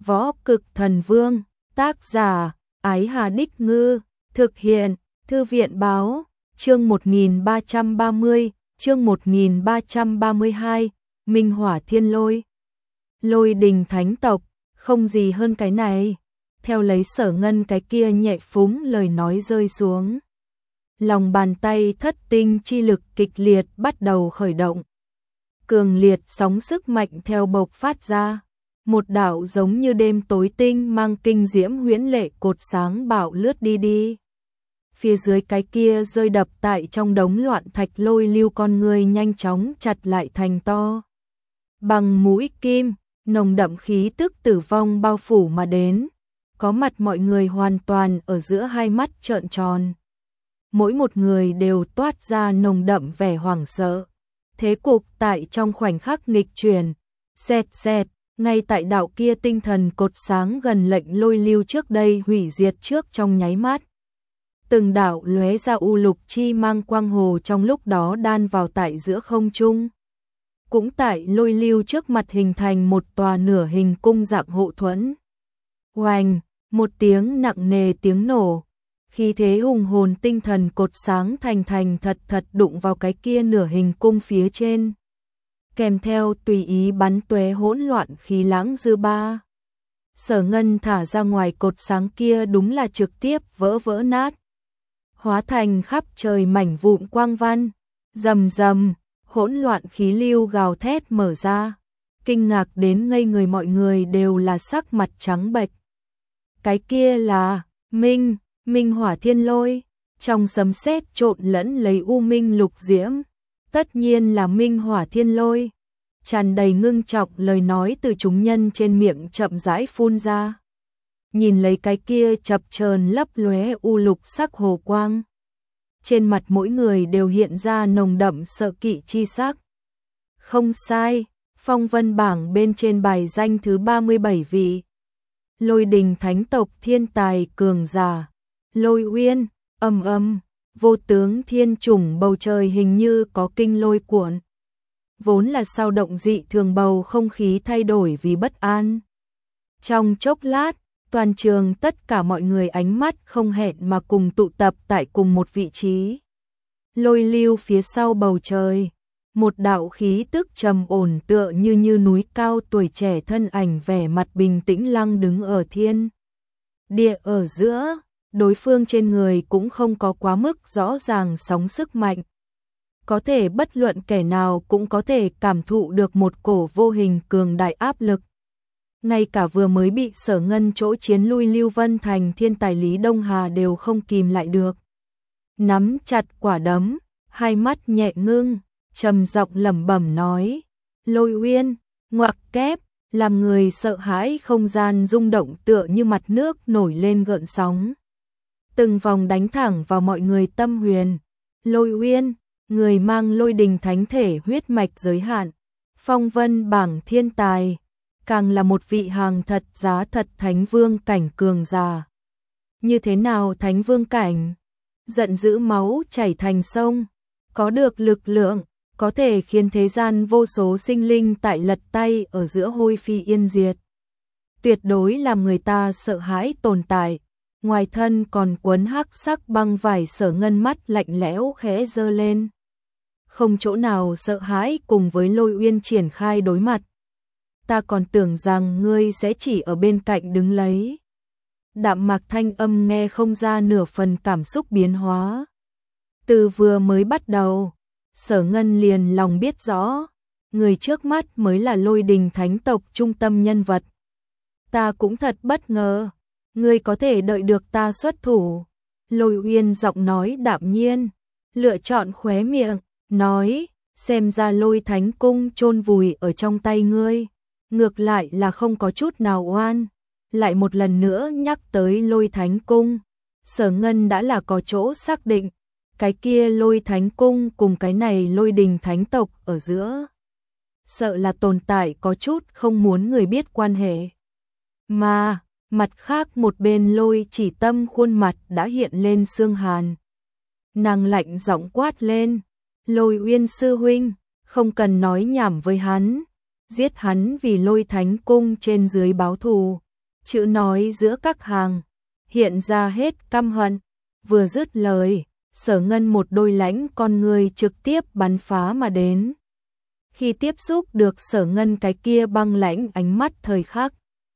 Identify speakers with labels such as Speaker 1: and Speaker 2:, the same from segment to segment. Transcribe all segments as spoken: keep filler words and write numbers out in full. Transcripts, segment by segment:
Speaker 1: Võ Cực Thần Vương, tác giả, Ái Hà Đích Ngư, thực hiện, Thư viện Báo, chương một nghìn ba trăm ba mươi, chương một nghìn ba trăm ba mươi hai, Minh Hỏa Thiên Lôi. Lôi đình thánh tộc, không gì hơn cái này. Theo lấy Sở Ngân cái kia nhẹ phúng lời nói rơi xuống. Lòng bàn tay thất tinh chi lực kịch liệt bắt đầu khởi động. Cường liệt sóng sức mạnh theo bộc phát ra. Một đạo giống như đêm tối tinh mang kinh diễm huyễn lệ cột sáng bạo lướt đi đi. Phía dưới cái kia rơi đập tại trong đống loạn thạch lôi lưu con người nhanh chóng chặt lại thành to. Bằng mũi kim, nồng đậm khí tức tử vong bao phủ mà đến. Có mặt mọi người hoàn toàn ở giữa hai mắt trợn tròn. Mỗi một người đều toát ra nồng đậm vẻ hoảng sợ. Thế cục tại trong khoảnh khắc nghịch chuyển, xẹt xẹt, ngay tại đạo kia tinh thần cột sáng gần lệnh lôi lưu trước đây hủy diệt trước trong nháy mắt. Từng đạo lóe ra u lục chi mang quang hồ trong lúc đó đan vào tại giữa không trung. Cũng tại lôi lưu trước mặt hình thành một tòa nửa hình cung dạng hộ thuẫn. Oanh, một tiếng nặng nề tiếng nổ. Khi thế hùng hồn tinh thần cột sáng thành thành thật thật đụng vào cái kia nửa hình cung phía trên. Kèm theo tùy ý bắn tóe hỗn loạn khí lãng dư ba. Sở Ngân thả ra ngoài cột sáng kia đúng là trực tiếp vỡ vỡ nát. Hóa thành khắp trời mảnh vụn quang văn. Rầm rầm, hỗn loạn khí lưu gào thét mở ra. Kinh ngạc đến ngây người mọi người đều là sắc mặt trắng bệch. Cái kia là Minh, Minh Hỏa Thiên Lôi. Trong sấm sét trộn lẫn lấy u minh lục diễm. Tất nhiên là Minh Hỏa Thiên Lôi. Tràn đầy ngưng trọng lời nói từ chúng nhân trên miệng chậm rãi phun ra. Nhìn lấy cái kia chập chờn lấp lóe u lục sắc hồ quang. Trên mặt mỗi người đều hiện ra nồng đậm sợ kỵ chi sắc. Không sai, phong vân bảng bên trên bài danh thứ ba mươi bảy vị. Lôi đình thánh tộc thiên tài cường giả. Lôi uyên, ầm ầm. Vô tướng thiên trùng bầu trời hình như có kinh lôi cuộn. Vốn là sao động dị thường bầu không khí thay đổi vì bất an. Trong chốc lát, toàn trường tất cả mọi người ánh mắt không hẹn mà cùng tụ tập tại cùng một vị trí. Lôi lưu phía sau bầu trời, một đạo khí tức trầm ổn tựa như như núi cao tuổi trẻ thân ảnh vẻ mặt bình tĩnh lăng đứng ở thiên địa ở giữa. Đối phương trên người cũng không có quá mức rõ ràng sóng sức mạnh. Có thể bất luận kẻ nào cũng có thể cảm thụ được một cổ vô hình cường đại áp lực. Ngay cả vừa mới bị Sở Ngân chỗ chiến lui Lưu Vân Thành thiên tài Lý Đông Hà đều không kìm lại được. Nắm chặt quả đấm, hai mắt nhẹ ngưng, trầm giọng lẩm bẩm nói. Lôi uyên, ngoặc kép, làm người sợ hãi không gian rung động tựa như mặt nước nổi lên gợn sóng. Từng vòng đánh thẳng vào mọi người tâm huyền. Lôi uyên, người mang lôi đình thánh thể huyết mạch giới hạn. Phong vân bảng thiên tài. Càng là một vị hàng thật giá thật thánh vương cảnh cường giả. Như thế nào thánh vương cảnh? Giận dữ máu chảy thành sông. Có được lực lượng, có thể khiến thế gian vô số sinh linh tại lật tay ở giữa hôi phi yên diệt. Tuyệt đối làm người ta sợ hãi tồn tại. Ngoài thân còn quấn hắc sắc băng vải. Sở Ngân mắt lạnh lẽo khẽ giơ lên. Không chỗ nào sợ hãi cùng với Lôi Uyên triển khai đối mặt. Ta còn tưởng rằng ngươi sẽ chỉ ở bên cạnh đứng lấy. Đạm mạc thanh âm nghe không ra nửa phần cảm xúc biến hóa. Từ vừa mới bắt đầu, Sở Ngân liền lòng biết rõ, người trước mắt mới là lôi đình thánh tộc trung tâm nhân vật. Ta cũng thật bất ngờ. Ngươi có thể đợi được ta xuất thủ. Lôi Uyên giọng nói đạm nhiên, lựa chọn khóe miệng, nói, xem ra lôi thánh cung chôn vùi ở trong tay ngươi. Ngược lại là không có chút nào oan. Lại một lần nữa nhắc tới lôi thánh cung. Sở Ngân đã là có chỗ xác định. Cái kia lôi thánh cung cùng cái này lôi đình thánh tộc ở giữa. Sợ là tồn tại có chút không muốn người biết quan hệ. Mà mặt khác một bên Lôi Chỉ Tâm khuôn mặt đã hiện lên sương hàn. Nàng lạnh giọng quát lên. Lôi Uyên sư huynh, không cần nói nhảm với hắn. Giết hắn vì lôi thánh cung trên dưới báo thù. chữ nói giữa các hàng, hiện ra hết căm hận. Vừa dứt lời, Sở Ngân một đôi lãnh con người trực tiếp bắn phá mà đến. Khi tiếp xúc được Sở Ngân cái kia băng lãnh ánh mắt thời khắc,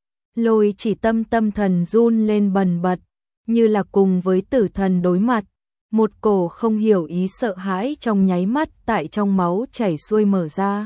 Speaker 1: Lôi Chỉ Tâm tâm thần run lên bần bật, như là cùng với tử thần đối mặt. Một cổ không hiểu ý sợ hãi trong nháy mắt tại trong máu chảy xuôi mở ra.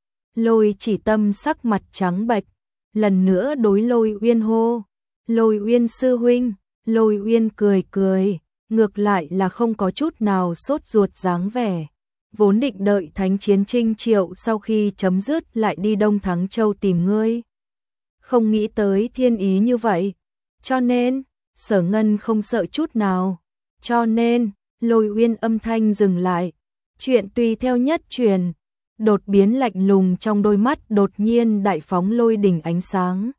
Speaker 1: Lôi Chỉ Tâm sắc mặt trắng bệch, lần nữa đối Lôi Uyên hô, Lôi Uyên sư huynh. Lôi Uyên cười cười, ngược lại là không có chút nào sốt ruột dáng vẻ. Vốn định đợi thánh chiến Trinh Triệu sau khi chấm dứt lại đi Đông Thắng Châu tìm ngươi. Không nghĩ tới thiên ý như vậy. Cho nên, Sở Ngân không sợ chút nào. Cho nên, Lôi Uyên âm thanh dừng lại. Chuyện tùy theo nhất truyền. Đột biến lạnh lùng trong đôi mắt đột nhiên đại phóng lôi đỉnh ánh sáng.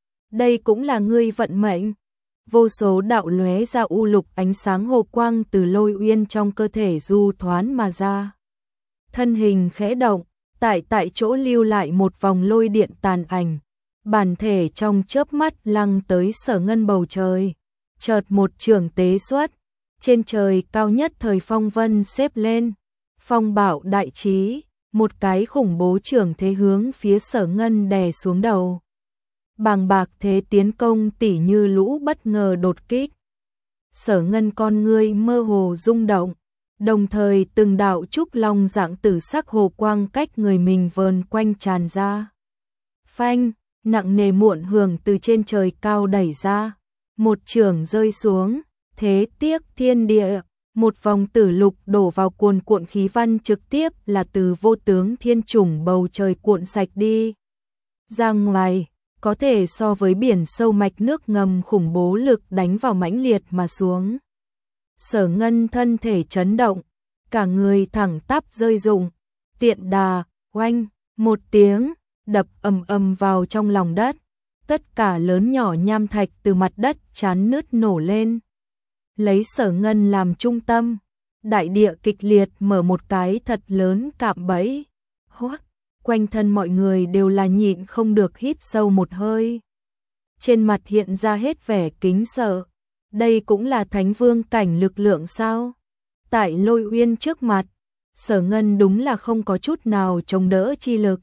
Speaker 1: Đây cũng là ngươi vận mệnh. Vô số đạo lóe ra u lục ánh sáng hồ quang từ Lôi Uyên trong cơ thể du thoán mà ra. Thân hình khẽ động, tại tại chỗ lưu lại một vòng lôi điện tàn ảnh. Bản thể trong chớp mắt lăng tới Sở Ngân bầu trời. Chợt một trường tế xuất, trên trời cao nhất thời phong vân xếp lên. Phong bạo đại trí, một cái khủng bố trường thế hướng phía Sở Ngân đè xuống đầu. Bàng bạc thế tiến công tỉ như lũ bất ngờ đột kích. Sở Ngân con ngươi mơ hồ rung động, đồng thời từng đạo trúc long dạng tử sắc hồ quang cách người mình vờn quanh tràn ra. Phanh, nặng nề muộn hưởng từ trên trời cao đẩy ra, một chưởng rơi xuống, thế tiếc thiên địa, một vòng tử lục đổ vào cuồn cuộn khí văn trực tiếp là từ vô tướng thiên chủng bầu trời cuộn sạch đi. Ra ngoài, có thể so với biển sâu mạch nước ngầm khủng bố lực đánh vào mãnh liệt mà xuống. Sở Ngân thân thể chấn động, cả người thẳng tắp rơi rụng, tiện đà, oanh, một tiếng, đập ầm ầm vào trong lòng đất. Tất cả lớn nhỏ nham thạch từ mặt đất chán nứt nổ lên. Lấy Sở Ngân làm trung tâm, đại địa kịch liệt mở một cái thật lớn cạm bẫy. Hoắc, quanh thân mọi người đều là nhịn không được hít sâu một hơi. Trên mặt hiện ra hết vẻ kính sợ. Đây cũng là Thánh Vương cảnh lực lượng sao? Tại Lôi Uyên trước mặt, Sở Ngân đúng là không có chút nào chống đỡ chi lực.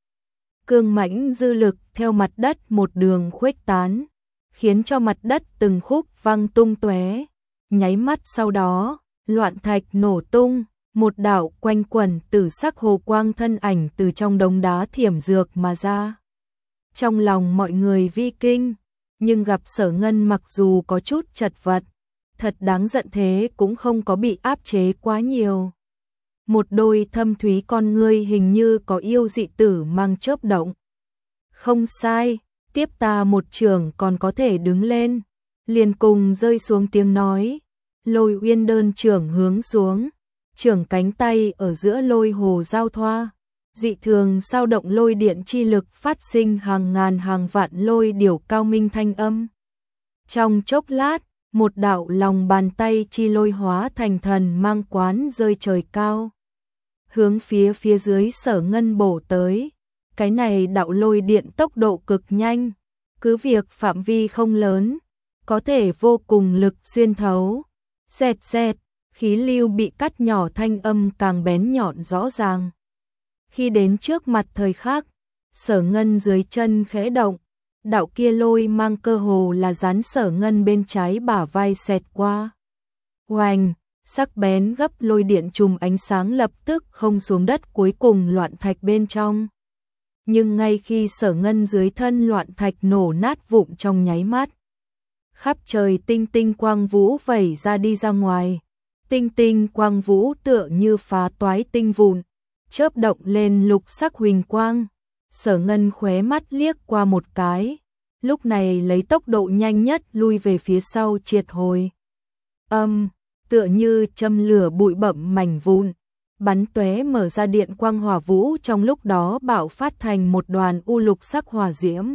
Speaker 1: Cương mãnh dư lực theo mặt đất một đường khuếch tán, khiến cho mặt đất từng khúc văng tung tóe. Nháy mắt sau đó, loạn thạch nổ tung, một đạo quanh quẩn tử sắc hồ quang thân ảnh từ trong đống đá thiểm dược mà ra. Trong lòng mọi người vi kinh, nhưng gặp Sở Ngân mặc dù có chút chật vật, thật đáng giận thế cũng không có bị áp chế quá nhiều. Một đôi thâm thúy con ngươi hình như có yêu dị tử mang chớp động. Không sai, tiếp ta một trường còn có thể đứng lên. Liền cùng rơi xuống tiếng nói. Lôi Uyên đơn trường hướng xuống, trường cánh tay ở giữa lôi hồ giao thoa. Dị thường sao động lôi điện chi lực phát sinh hàng ngàn hàng vạn lôi điểu cao minh thanh âm. Trong chốc lát, một đạo lòng bàn tay chi lôi hóa thành thần mang quán rơi trời cao. Hướng phía phía dưới Sở Ngân bổ tới. Cái này đạo lôi điện tốc độ cực nhanh, cứ việc phạm vi không lớn, có thể vô cùng lực xuyên thấu. Xẹt xẹt, khí lưu bị cắt nhỏ thanh âm càng bén nhọn rõ ràng. Khi đến trước mặt thời khắc, Sở Ngân dưới chân khẽ động, đạo kia lôi mang cơ hồ là dán Sở Ngân bên trái bả vai xẹt qua. Oanh, sắc bén gấp lôi điện chùm ánh sáng lập tức không xuống đất cuối cùng loạn thạch bên trong. Nhưng ngay khi Sở Ngân dưới thân loạn thạch nổ nát vụn trong nháy mắt, khắp trời tinh tinh quang vũ vẩy ra đi ra ngoài. Tinh tinh quang vũ tựa như phá toái tinh vụn, chớp động lên lục sắc huỳnh quang. Sở Ngân khóe mắt liếc qua một cái, lúc này lấy tốc độ nhanh nhất lui về phía sau triệt hồi. Âm, tựa như châm lửa bụi bặm mảnh vụn, bắn tóe mở ra điện quang hỏa vũ, trong lúc đó bạo phát thành một đoàn u lục sắc hỏa diễm.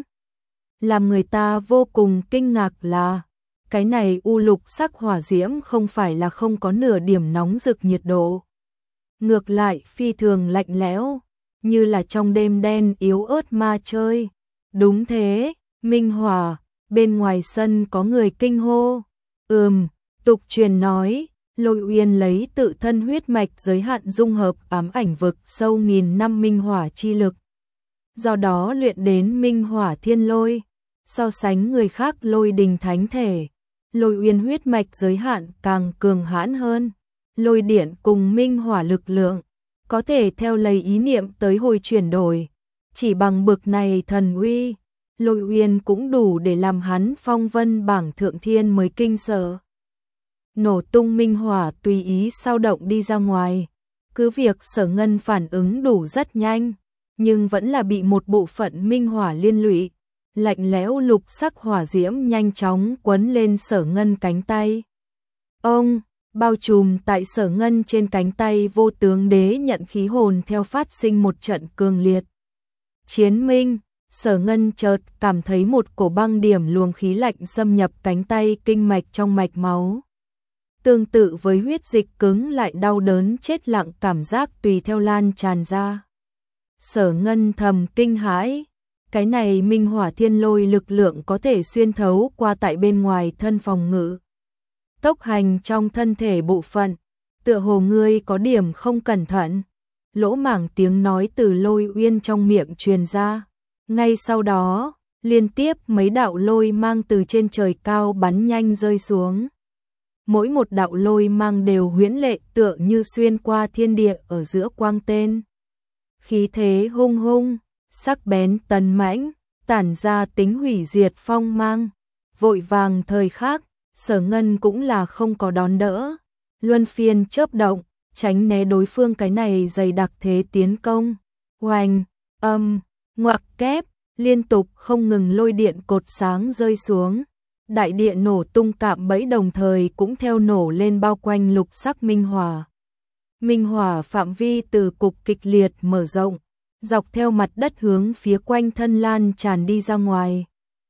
Speaker 1: Làm người ta vô cùng kinh ngạc là, cái này u lục sắc hỏa diễm không phải là không có nửa điểm nóng rực nhiệt độ. Ngược lại phi thường lạnh lẽo, như là trong đêm đen yếu ớt ma chơi. Đúng thế, minh hỏa, bên ngoài sân có người kinh hô. Ừm, tục truyền nói, Lôi Uyên lấy tự thân huyết mạch giới hạn dung hợp ám ảnh vực sâu nghìn năm minh hỏa chi lực. Do đó luyện đến minh hỏa thiên lôi, so sánh người khác lôi đình thánh thể. Lôi Uyên huyết mạch giới hạn càng cường hãn hơn, lôi điện cùng minh hỏa lực lượng, có thể theo lấy ý niệm tới hồi chuyển đổi. Chỉ bằng bực này thần uy, Lôi Uyên cũng đủ để làm hắn phong vân bảng thượng thiên mới kinh sợ. Nổ tung minh hỏa tùy ý sao động đi ra ngoài. Cứ việc Sở Ngân phản ứng đủ rất nhanh, nhưng vẫn là bị một bộ phận minh hỏa liên lụy. Lạnh lẽo lục sắc hỏa diễm nhanh chóng quấn lên Sở Ngân cánh tay. Ông, bao trùm tại Sở Ngân trên cánh tay vô tướng đế nhận khí hồn theo phát sinh một trận cường liệt. Chiến minh, Sở Ngân chợt cảm thấy một cổ băng điểm luồng khí lạnh xâm nhập cánh tay kinh mạch trong mạch máu. Tương tự với huyết dịch cứng lại đau đớn chết lặng cảm giác tùy theo lan tràn ra. Sở Ngân thầm kinh hãi, cái này minh hỏa thiên lôi lực lượng có thể xuyên thấu qua tại bên ngoài thân phòng ngự. Tốc hành trong thân thể bộ phận, tựa hồ ngươi có điểm không cẩn thận. Lỗ mảng tiếng nói từ Lôi Uyên trong miệng truyền ra. Ngay sau đó, liên tiếp mấy đạo lôi mang từ trên trời cao bắn nhanh rơi xuống. Mỗi một đạo lôi mang đều huyễn lệ tựa như xuyên qua thiên địa ở giữa quang tên. Khí thế hung hung, sắc bén tấn mãnh, tản ra tính hủy diệt phong mang. Vội vàng thời khắc, Sở Ngân cũng là không có đón đỡ. Luân phiên chớp động, tránh né đối phương cái này dày đặc thế tiến công. Oanh, âm, ngoặc kép, liên tục không ngừng lôi điện cột sáng rơi xuống. Đại địa nổ tung cạm bẫy đồng thời cũng theo nổ lên bao quanh lục sắc minh hỏa. Minh hỏa phạm vi từ cục kịch liệt mở rộng, dọc theo mặt đất hướng phía quanh thân lan tràn đi ra ngoài.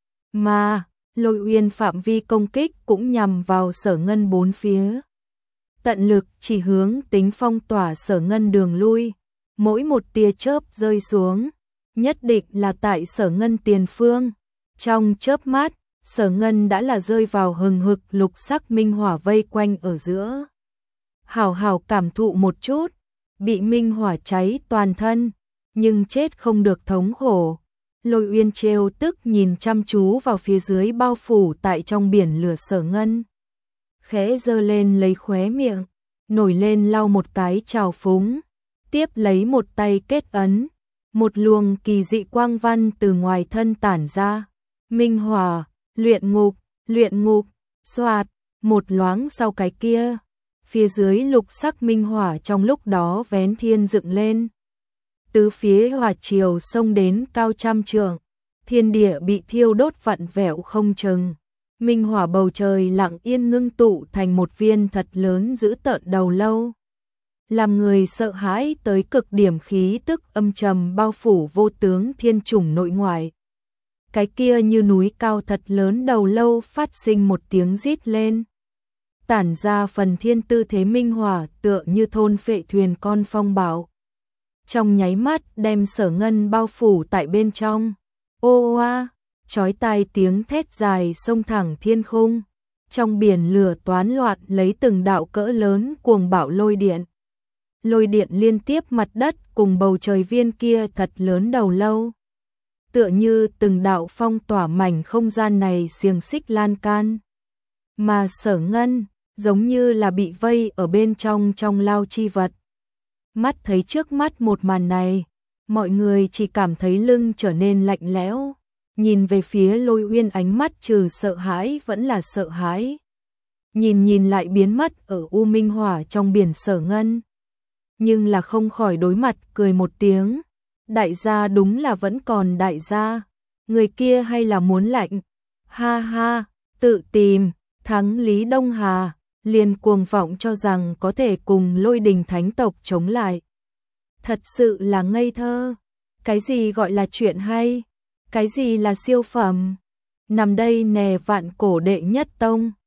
Speaker 1: Mà, Lôi Uyên phạm vi công kích cũng nhằm vào Sở Ngân bốn phía. Tận lực chỉ hướng tính phong tỏa Sở Ngân đường lui, mỗi một tia chớp rơi xuống, nhất định là tại Sở Ngân tiền phương. Trong chớp mắt, Sở Ngân đã là rơi vào hừng hực lục sắc minh hỏa vây quanh ở giữa. Hảo hảo cảm thụ một chút, bị minh hỏa cháy toàn thân, nhưng chết không được thống khổ. Lôi Uyên trêu tức nhìn chăm chú vào phía dưới bao phủ tại trong biển lửa Sở Ngân. Khẽ giơ lên lấy khóe miệng, nổi lên lau một cái trào phúng, tiếp lấy một tay kết ấn, một luồng kỳ dị quang văn từ ngoài thân tản ra. Minh hỏa, luyện ngục, luyện ngục, xoạt, một loáng sau cái kia, phía dưới lục sắc minh hỏa trong lúc đó vén thiên dựng lên. Tứ phía hỏa triều xông đến cao trăm trượng, thiên địa bị thiêu đốt vặn vẹo không chừng. Minh hỏa bầu trời lặng yên ngưng tụ thành một viên thật lớn dữ tợn đầu lâu. Làm người sợ hãi tới cực điểm khí tức âm trầm bao phủ vô tướng thiên chủng nội ngoại. Cái kia như núi cao thật lớn đầu lâu phát sinh một tiếng rít lên. Tản ra phần thiên tư thế minh hỏa tựa như thôn phệ thuyền con phong bạo. Trong nháy mắt đem Sở Ngân bao phủ tại bên trong. Ô oa, chói tai tiếng thét dài xông thẳng thiên khung. Trong biển lửa toán loạn lấy từng đạo cỡ lớn cuồng bạo lôi điện. Lôi điện liên tiếp mặt đất cùng bầu trời viên kia thật lớn đầu lâu. Tựa như từng đạo phong tỏa mảnh không gian này xiềng xích lan can. Mà Sở Ngân giống như là bị vây ở bên trong trong lao chi vật. Mắt thấy trước mắt một màn này, mọi người chỉ cảm thấy lưng trở nên lạnh lẽo, nhìn về phía Lôi Uyên ánh mắt trừ sợ hãi vẫn là sợ hãi. Nhìn nhìn lại biến mất ở u minh hỏa trong biển Sở Ngân. Nhưng là không khỏi đối mặt cười một tiếng. Đại gia đúng là vẫn còn đại gia, người kia hay là muốn lạnh. Ha ha, tự tìm, thắng Lý Đông Hà, liền cuồng vọng cho rằng có thể cùng Lôi Đình Thánh tộc chống lại. Thật sự là ngây thơ, cái gì gọi là chuyện hay, cái gì là siêu phẩm. Nằm đây nè vạn cổ đệ nhất tông,